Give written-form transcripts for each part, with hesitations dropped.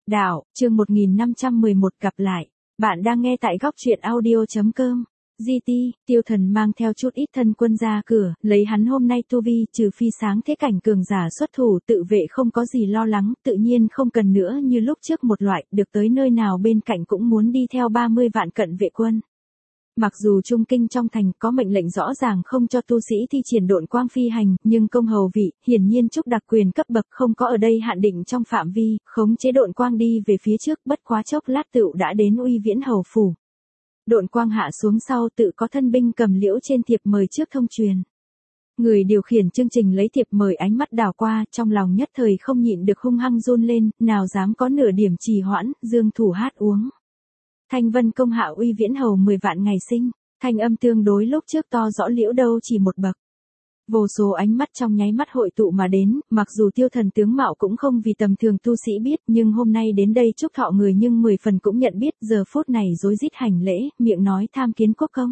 Đạo, chương 1511 gặp lại. Bạn đang nghe tại góc truyện audio.com. GT, Tiêu Thần mang theo chút ít thân quân ra cửa, lấy hắn hôm nay tu vi trừ phi sáng thế cảnh cường giả xuất thủ tự vệ không có gì lo lắng, tự nhiên không cần nữa như lúc trước một loại, được tới nơi nào bên cạnh cũng muốn đi theo 30 vạn cận vệ quân. Mặc dù trung kinh trong thành có mệnh lệnh rõ ràng không cho tu sĩ thi triển độn quang phi hành, nhưng công hầu vị, hiển nhiên trúc đặc quyền cấp bậc không có ở đây hạn định trong phạm vi, khống chế độn quang đi về phía trước, bất quá chốc lát tựu đã đến Uy Viễn hầu phủ. Độn quang hạ xuống sau tự có thân binh cầm liễu trên thiệp mời trước thông truyền. Người điều khiển chương trình lấy thiệp mời ánh mắt đảo qua, trong lòng nhất thời không nhịn được hung hăng run lên, nào dám có nửa điểm trì hoãn, dương thủ hát uống. Thanh Vân công hạ Uy Viễn hầu 10 vạn ngày sinh, thanh âm tương đối lúc trước to rõ liễu đâu chỉ một bậc. Vô số ánh mắt trong nháy mắt hội tụ mà đến, mặc dù Tiêu Thần tướng mạo cũng không vì tầm thường tu sĩ biết, nhưng hôm nay đến đây chúc thọ người nhưng 10 phần cũng nhận biết, giờ phút này rối rít hành lễ, miệng nói tham kiến quốc công.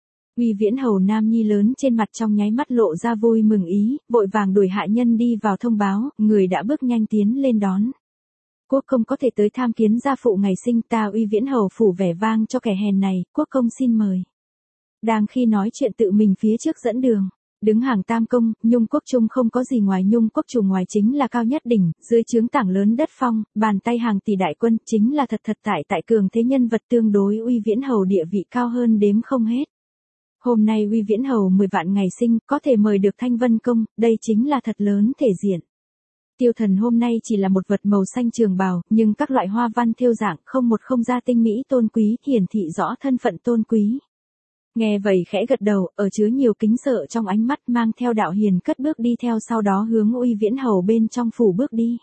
Uy Viễn hầu nam nhi lớn trên mặt trong nháy mắt lộ ra vui mừng ý, vội vàng đuổi hạ nhân đi vào thông báo, người đã bước nhanh tiến lên đón. Quốc công có thể tới tham kiến gia phụ ngày sinh, ta Uy Viễn hầu phủ vẻ vang cho kẻ hèn này, quốc công xin mời. Đang khi nói chuyện tự mình phía trước dẫn đường, đứng hàng tam công, Nhung quốc trung không có gì ngoài Nhung quốc chủ ngoài chính là cao nhất đỉnh, dưới trướng tảng lớn đất phong, bàn tay hàng tỷ đại quân, chính là thật tại cường thế nhân vật tương đối Uy Viễn hầu địa vị cao hơn đếm không hết. Hôm nay Uy Viễn hầu 10 vạn ngày sinh, có thể mời được Thanh Vân công, đây chính là thật lớn thể diện. Tiêu Thần hôm nay chỉ là một vật màu xanh trường bào, nhưng các loại hoa văn thêu dạng không một không ra tinh mỹ tôn quý, hiển thị rõ thân phận tôn quý. Nghe vậy khẽ gật đầu, ở chứa nhiều kính sợ trong ánh mắt mang theo đạo hiền cất bước đi theo sau đó hướng Uy Viễn hầu bên trong phủ bước đi.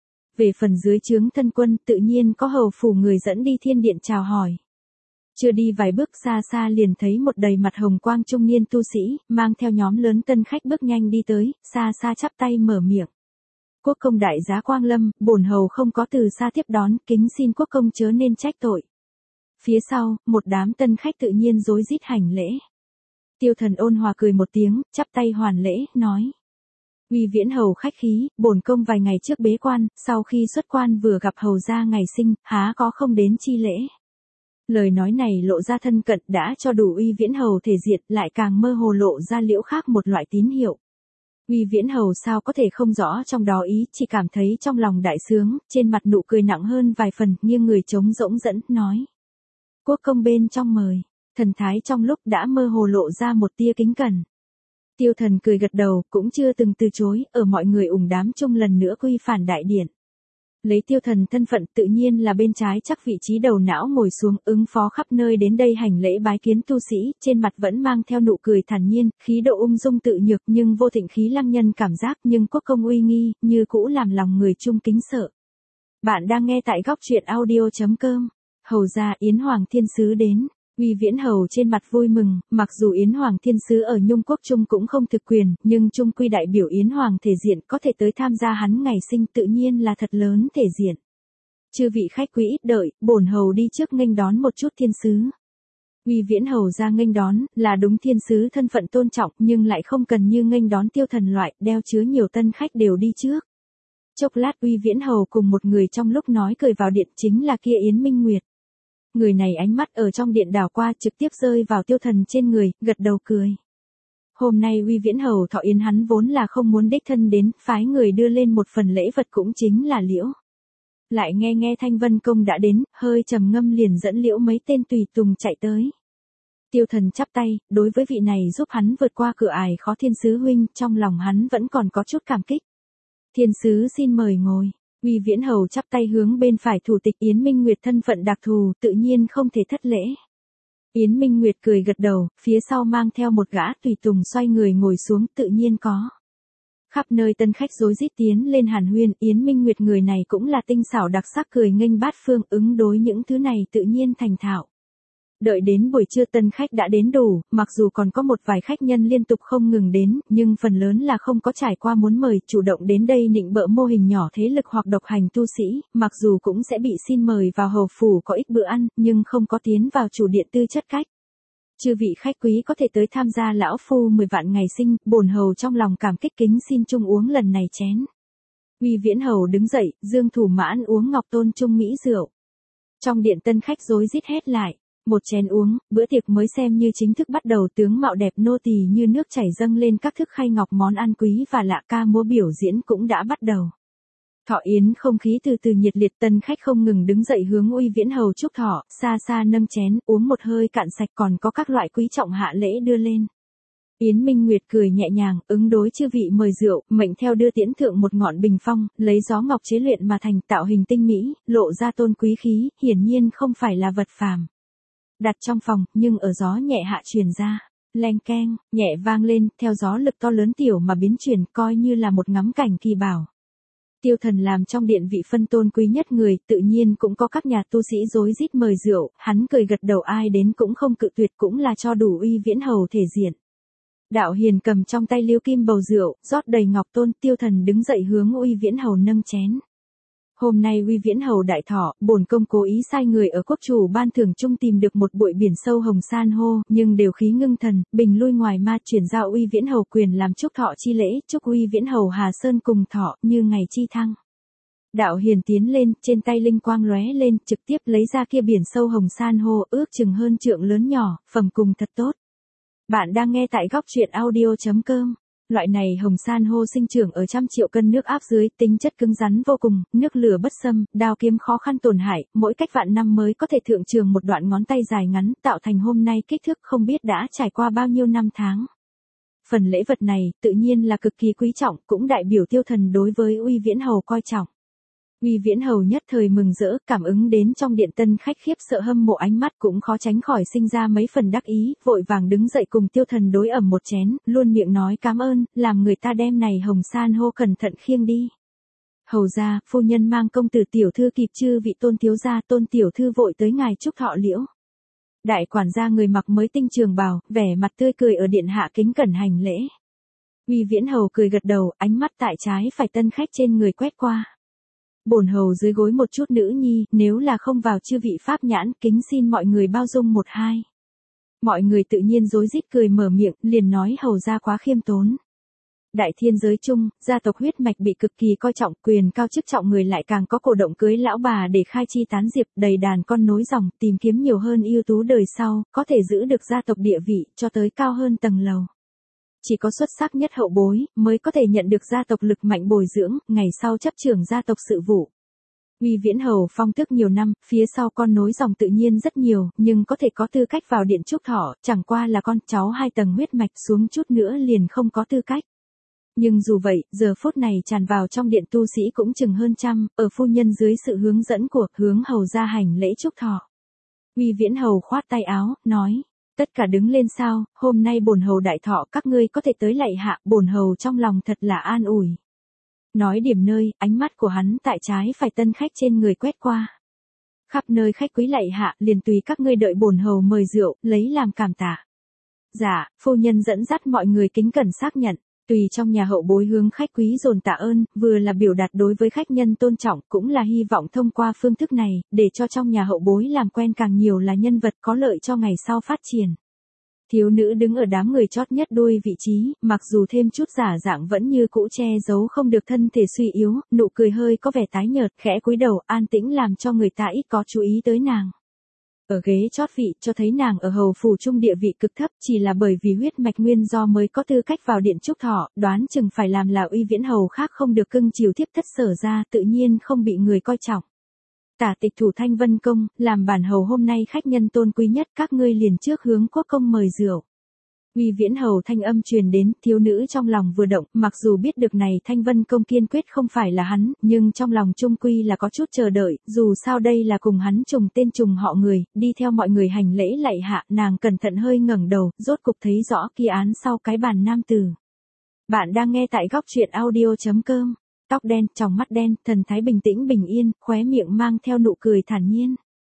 Về phần dưới trướng thân quân tự nhiên có hầu phủ người dẫn đi thiên điện chào hỏi. Chưa đi vài bước xa xa liền thấy một đầy mặt hồng quang trung niên tu sĩ, mang theo nhóm lớn tân khách bước nhanh đi tới, xa xa chắp tay mở miệng. Quốc công đại giá quang lâm, bổn hầu không có từ xa tiếp đón, kính xin quốc công chớ nên trách tội. Phía sau, một đám tân khách tự nhiên rối rít hành lễ. Tiêu Thần ôn hòa cười một tiếng, chắp tay hoàn lễ, nói. Uy Viễn hầu khách khí, bổn công vài ngày trước bế quan, sau khi xuất quan vừa gặp hầu gia ngày sinh, há có không đến chi lễ. Lời nói này lộ ra thân cận đã cho đủ Uy Viễn hầu thể diệt, lại càng mơ hồ lộ ra liễu khác một loại tín hiệu. Uy Viễn hầu sao có thể không rõ trong đó ý, chỉ cảm thấy trong lòng đại sướng, trên mặt nụ cười nặng hơn vài phần, nghiêng người trống rỗng dẫn, nói. Quốc công bên trong mời, thần thái trong lúc đã mơ hồ lộ ra một tia kính cẩn. Tiêu Thần cười gật đầu, cũng chưa từng từ chối, ở mọi người ủng đám chung lần nữa quy phản đại điện. Lấy Tiêu Thần thân phận tự nhiên là bên trái chắc vị trí đầu não ngồi xuống ứng phó khắp nơi đến đây hành lễ bái kiến tu sĩ, trên mặt vẫn mang theo nụ cười thản nhiên, khí độ ung dung tự nhược nhưng vô thịnh khí lăng nhân cảm giác nhưng quốc công uy nghi, như cũ làm lòng người chung kính sợ. Bạn đang nghe tại góc truyện audio.com. Hầu gia Yến Hoàng Thiên Sứ đến. Uy Viễn hầu trên mặt vui mừng, mặc dù Yến Hoàng Thiên Sứ ở Nhung quốc trung cũng không thực quyền, nhưng trung quy đại biểu Yến Hoàng thể diện có thể tới tham gia hắn ngày sinh tự nhiên là thật lớn thể diện. Chư vị khách quý ít đợi, bổn hầu đi trước nghênh đón một chút Thiên Sứ. Uy Viễn hầu ra nghênh đón, là đúng Thiên Sứ thân phận tôn trọng, nhưng lại không cần như nghênh đón Tiêu Thần loại, đeo chứa nhiều tân khách đều đi trước. Chốc lát Uy Viễn hầu cùng một người trong lúc nói cười vào điện chính là kia Yến Minh Nguyệt. Người này ánh mắt ở trong điện đảo qua trực tiếp rơi vào Tiêu Thần trên người, gật đầu cười. Hôm nay Uy Viễn hầu thọ yến hắn vốn là không muốn đích thân đến, phái người đưa lên một phần lễ vật cũng chính là liễu. Lại nghe Thanh Vân công đã đến, hơi trầm ngâm liền dẫn liễu mấy tên tùy tùng chạy tới. Tiêu Thần chắp tay, đối với vị này giúp hắn vượt qua cửa ải khó Thiên Sứ huynh, trong lòng hắn vẫn còn có chút cảm kích. Thiên Sứ xin mời ngồi. Uy Viễn hầu chắp tay hướng bên phải thủ tịch Yến Minh Nguyệt thân phận đặc thù, tự nhiên không thể thất lễ. Yến Minh Nguyệt cười gật đầu, phía sau mang theo một gã tùy tùng xoay người ngồi xuống, tự nhiên có. Khắp nơi tân khách rối rít tiến lên hàn huyên, Yến Minh Nguyệt người này cũng là tinh xảo đặc sắc cười nghênh bát phương, ứng đối những thứ này tự nhiên thành thạo. Đợi đến buổi trưa tân khách đã đến đủ, mặc dù còn có một vài khách nhân liên tục không ngừng đến, nhưng phần lớn là không có trải qua muốn mời, chủ động đến đây nịnh bợ mô hình nhỏ thế lực hoặc độc hành tu sĩ, mặc dù cũng sẽ bị xin mời vào hầu phủ có ít bữa ăn, nhưng không có tiến vào chủ điện tư chất cách. Chư vị khách quý có thể tới tham gia lão phu 10 vạn ngày sinh, bổn hầu trong lòng cảm kích kính xin chung uống lần này chén. Uy Viễn Hầu đứng dậy, Dương Thủ Mãn uống Ngọc Tôn Trung Mỹ rượu. Trong điện tân khách rối rít hét lại, một chén uống, bữa tiệc mới xem như chính thức bắt đầu, tướng mạo đẹp nô tỳ như nước chảy dâng lên các thức khay ngọc món ăn quý và lạ, ca múa biểu diễn cũng đã bắt đầu. Thọ yến không khí từ từ nhiệt liệt, tân khách không ngừng đứng dậy hướng Uy Viễn Hầu chúc thọ, xa xa nâng chén, uống một hơi cạn sạch, còn có các loại quý trọng hạ lễ đưa lên. Yến Minh Nguyệt cười nhẹ nhàng, ứng đối chư vị mời rượu, mệnh theo đưa tiễn thượng một ngọn bình phong, lấy gió ngọc chế luyện mà thành, tạo hình tinh mỹ, lộ ra tôn quý khí, hiển nhiên không phải là vật phàm. Đặt trong phòng, nhưng ở gió nhẹ hạ truyền ra, leng keng, nhẹ vang lên, theo gió lực to lớn tiểu mà biến chuyển, coi như là một ngắm cảnh kỳ bảo. Tiêu Thần làm trong điện vị phân tôn quý nhất người, tự nhiên cũng có các nhà tu sĩ rối rít mời rượu, hắn cười gật đầu, ai đến cũng không cự tuyệt, cũng là cho đủ Uy Viễn Hầu thể diện. Đạo Hiền cầm trong tay liêu kim bầu rượu, rót đầy ngọc tôn, Tiêu Thần đứng dậy hướng Uy Viễn Hầu nâng chén. Hôm nay Uy Viễn Hầu đại thọ, bổn công cố ý sai người ở quốc chủ ban thưởng chung tìm được một bụi biển sâu hồng san hô, nhưng đều khí ngưng thần, bình lui ngoài ma, chuyển giao Uy Viễn Hầu quyền làm chúc thọ chi lễ, chúc Uy Viễn Hầu Hà Sơn cùng thọ, như ngày chi thăng. Đạo Hiền tiến lên, trên tay linh quang lóe lên, trực tiếp lấy ra kia biển sâu hồng san hô, ước chừng hơn trượng lớn nhỏ, phẩm cùng thật tốt. Bạn đang nghe tại góc truyện audio.com. Loại này hồng san hô sinh trưởng ở trăm triệu cân nước áp dưới, tính chất cứng rắn vô cùng, nước lửa bất xâm, đao kiếm khó khăn tổn hại, mỗi cách vạn năm mới có thể thượng trường một đoạn ngón tay dài ngắn, tạo thành hôm nay kích thước không biết đã trải qua bao nhiêu năm tháng. Phần lễ vật này, tự nhiên là cực kỳ quý trọng, cũng đại biểu Tiêu Thần đối với Uy Viễn Hầu coi trọng. Uy Viễn Hầu nhất thời mừng rỡ, cảm ứng đến trong điện tân khách khiếp sợ hâm mộ ánh mắt, cũng khó tránh khỏi sinh ra mấy phần đắc ý, vội vàng đứng dậy cùng Tiêu Thần đối ẩm một chén, luôn miệng nói cảm ơn, làm người ta đem này hồng san hô cẩn thận khiêng đi. Hầu gia, phu nhân mang công tử tiểu thư kịp chư vị tôn thiếu gia, tôn tiểu thư vội tới ngài chúc thọ liễu. Đại quản gia người mặc mới tinh trường bào, vẻ mặt tươi cười ở điện hạ kính cẩn hành lễ. Uy Viễn Hầu cười gật đầu, ánh mắt tại trái phải tân khách trên người quét qua. Bổn hầu dưới gối một chút nữ nhi, nếu là không vào chư vị pháp nhãn, kính xin mọi người bao dung một hai. Mọi người tự nhiên rối rít cười mở miệng, liền nói hầu gia quá khiêm tốn. Đại thiên giới chung, gia tộc huyết mạch bị cực kỳ coi trọng, quyền cao chức trọng người lại càng có cổ động cưới lão bà để khai chi tán diệp, đầy đàn con nối dòng, tìm kiếm nhiều hơn ưu tú đời sau, có thể giữ được gia tộc địa vị, cho tới cao hơn tầng lầu. Chỉ có xuất sắc nhất hậu bối, mới có thể nhận được gia tộc lực mạnh bồi dưỡng, ngày sau chấp trưởng gia tộc sự vụ. Uy Viễn Hầu phong tước nhiều năm, phía sau con nối dòng tự nhiên rất nhiều, nhưng có thể có tư cách vào điện chúc thọ, chẳng qua là con cháu hai tầng huyết mạch, xuống chút nữa liền không có tư cách. Nhưng dù vậy, giờ phút này tràn vào trong điện tu sĩ cũng chừng hơn trăm, ở phu nhân dưới sự hướng dẫn của hướng hầu gia hành lễ chúc thọ. Uy Viễn Hầu khoát tay áo, nói. Tất cả đứng lên sao, hôm nay bổn hầu đại thọ, các ngươi có thể tới lạy hạ, bổn hầu trong lòng thật là an ủi. Nói điểm nơi, ánh mắt của hắn tại trái phải tân khách trên người quét qua. Khắp nơi khách quý lạy hạ, liền tùy các ngươi đợi bổn hầu mời rượu, lấy làm cảm tạ. Dạ, phu nhân dẫn dắt mọi người kính cẩn xác nhận. Tùy trong nhà hậu bối hướng khách quý dồn tạ ơn, vừa là biểu đạt đối với khách nhân tôn trọng, cũng là hy vọng thông qua phương thức này, để cho trong nhà hậu bối làm quen càng nhiều là nhân vật có lợi cho ngày sau phát triển. Thiếu nữ đứng ở đám người chót nhất đuôi vị trí, mặc dù thêm chút giả dạng vẫn như cũ che giấu không được thân thể suy yếu, nụ cười hơi có vẻ tái nhợt, khẽ cúi đầu, an tĩnh làm cho người ta ít có chú ý tới nàng. Ở ghế chót vị, cho thấy nàng ở hầu phủ trung địa vị cực thấp, chỉ là bởi vì huyết mạch nguyên do mới có tư cách vào điện chúc thọ, đoán chừng phải làm là Uy Viễn Hầu khác không được cưng chiều tiếp thất sở ra, tự nhiên không bị người coi trọng. Tả tịch thủ Thanh Vân Công, làm bản hầu hôm nay khách nhân tôn quý nhất, các ngươi liền trước hướng quốc công mời rượu. Uy Viễn Hầu thanh âm truyền đến, thiếu nữ trong lòng vừa động, mặc dù biết được này Thanh Vân Công kiên quyết không phải là hắn, nhưng trong lòng trung quy là có chút chờ đợi, dù sao đây là cùng hắn trùng tên trùng họ người, đi theo mọi người hành lễ lạy hạ, nàng cẩn thận hơi ngẩng đầu, rốt cục thấy rõ kia án sau cái bàn nam tử. Bạn đang nghe tại góc truyện audio.com. Tóc đen, tròng mắt đen, thần thái bình tĩnh bình yên, khóe miệng mang theo nụ cười thản nhiên.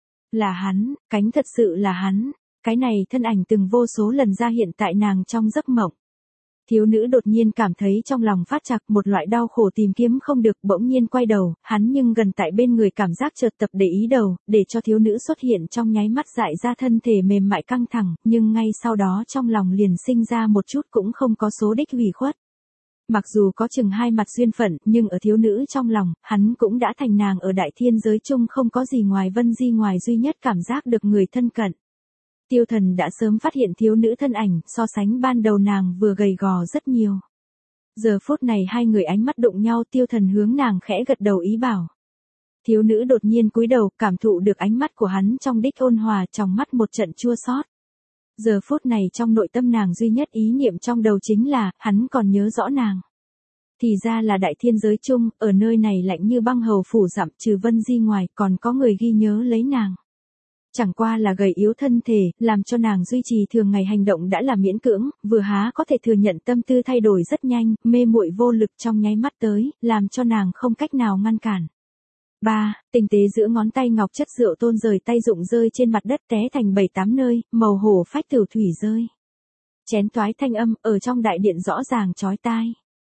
Là hắn, cánh thật sự là hắn. Cái này thân ảnh từng vô số lần ra hiện tại nàng trong giấc mộng. Thiếu nữ đột nhiên cảm thấy trong lòng phát chặt, một loại đau khổ tìm kiếm không được, bỗng nhiên quay đầu, hắn nhưng gần tại bên người, cảm giác chợt tập để ý đầu, để cho thiếu nữ xuất hiện trong nháy mắt dại ra, thân thể mềm mại căng thẳng, nhưng ngay sau đó trong lòng liền sinh ra một chút cũng không có số đích ủy khuất. Mặc dù có chừng hai mặt duyên phận, nhưng ở thiếu nữ trong lòng, hắn cũng đã thành nàng ở đại thiên giới chung không có gì ngoài Vân Di ngoài duy nhất cảm giác được người thân cận. Tiêu Thần đã sớm phát hiện thiếu nữ thân ảnh, so sánh ban đầu nàng vừa gầy gò rất nhiều. Giờ phút này hai người ánh mắt đụng nhau, Tiêu Thần hướng nàng khẽ gật đầu ý bảo. Thiếu nữ đột nhiên cúi đầu, cảm thụ được ánh mắt của hắn trong đích ôn hòa, trong mắt một trận chua xót. Giờ phút này trong nội tâm nàng duy nhất ý niệm trong đầu chính là, hắn còn nhớ rõ nàng. Thì ra là đại thiên giới chung, ở nơi này lạnh như băng hầu phủ dặm, trừ Vân Di ngoài, còn có người ghi nhớ lấy nàng. Chẳng qua là gầy yếu thân thể, làm cho nàng duy trì thường ngày hành động đã là miễn cưỡng, vừa há có thể thừa nhận tâm tư thay đổi rất nhanh, mê muội vô lực trong nháy mắt tới, làm cho nàng không cách nào ngăn cản. 3. Tinh tế giữa ngón tay ngọc chất rượu tôn rời tay rụng rơi trên mặt đất té thành 7-8 nơi, màu hổ phách tử thủy rơi. Chén toái thanh âm, ở trong đại điện rõ ràng chói tai.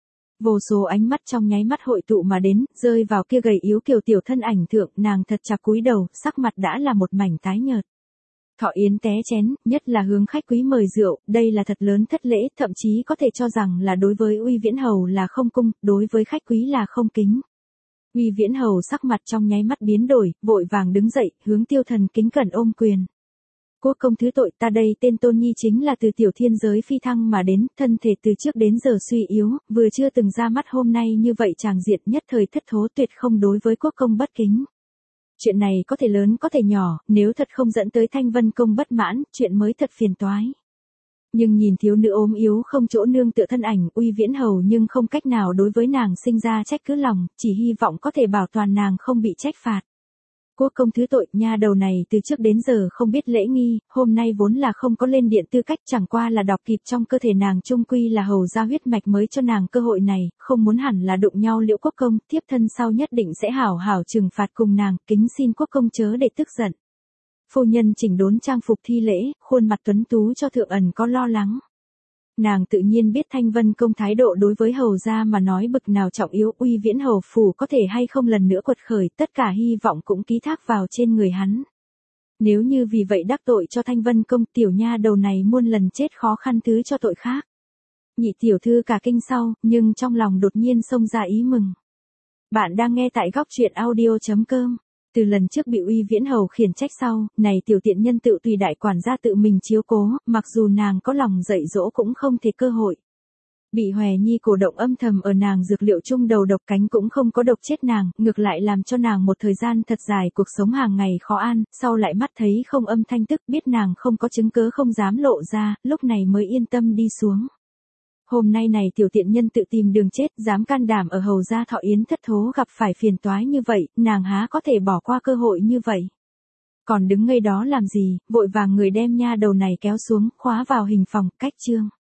Vô số ánh mắt trong nháy mắt hội tụ mà đến, rơi vào kia gầy yếu kiều tiểu thân ảnh thượng, nàng thật chặt cúi đầu, sắc mặt đã là một mảnh tái nhợt. Thọ yến té chén, nhất là hướng khách quý mời rượu, đây là thật lớn thất lễ, thậm chí có thể cho rằng là đối với Uy Viễn Hầu là không cung, đối với khách quý là không kính. Uy Viễn Hầu sắc mặt trong nháy mắt biến đổi, vội vàng đứng dậy, hướng Tiêu Thần kính cẩn ôm quyền. Quốc công thứ tội, ta đây tên Tôn Nhi chính là từ tiểu thiên giới phi thăng mà đến, thân thể từ trước đến giờ suy yếu, vừa chưa từng ra mắt hôm nay như vậy chàng diện nhất thời thất thố tuyệt không đối với quốc công bất kính. Chuyện này có thể lớn có thể nhỏ, nếu thật không dẫn tới Thanh Vân công bất mãn, chuyện mới thật phiền toái. Nhưng nhìn thiếu nữ ốm yếu không chỗ nương tựa thân ảnh, Uy Viễn Hầu nhưng không cách nào đối với nàng sinh ra trách cứ lòng, chỉ hy vọng có thể bảo toàn nàng không bị trách phạt. Quốc công thứ tội, nha đầu này từ trước đến giờ không biết lễ nghi, hôm nay vốn là không có lên điện tư cách, chẳng qua là đọc kịp trong cơ thể nàng chung quy là hầu ra huyết mạch mới cho nàng cơ hội này, không muốn hẳn là đụng nhau Liễu quốc công, tiếp thân sau nhất định sẽ hảo hảo trừng phạt cùng nàng, kính xin quốc công chớ để tức giận. Phu nhân chỉnh đốn trang phục thi lễ, khuôn mặt tuấn tú cho thượng ẩn có lo lắng. Nàng tự nhiên biết Thanh Vân công thái độ đối với hầu gia mà nói bực nào trọng yếu, Uy Viễn Hầu phủ có thể hay không lần nữa quật khởi, tất cả hy vọng cũng ký thác vào trên người hắn. Nếu như vì vậy đắc tội cho Thanh Vân công, tiểu nha đầu này muôn lần chết khó khăn thứ cho tội khác. Nhị tiểu thư cả kinh sau, nhưng trong lòng đột nhiên xông ra ý mừng. Bạn đang nghe tại góc truyện audio.com. Từ lần trước bị Uy Viễn Hầu khiển trách sau, này tiểu tiện nhân tự tùy đại quản gia tự mình chiếu cố, mặc dù nàng có lòng dạy dỗ cũng không thể cơ hội. Bị Hòe Nhi cổ động âm thầm ở nàng dược liệu chung đầu độc cánh cũng không có độc chết nàng, ngược lại làm cho nàng một thời gian thật dài cuộc sống hàng ngày khó an, sau lại mắt thấy không âm thanh tức biết nàng không có chứng cớ không dám lộ ra, lúc này mới yên tâm đi xuống. Hôm nay này tiểu tiện nhân tự tìm đường chết, dám can đảm ở hầu gia Thọ yến thất thố gặp phải phiền toái như vậy, nàng há có thể bỏ qua cơ hội như vậy. Còn đứng ngây đó làm gì, vội vàng người đem nha đầu này kéo xuống, khóa vào hình phòng, cách chương.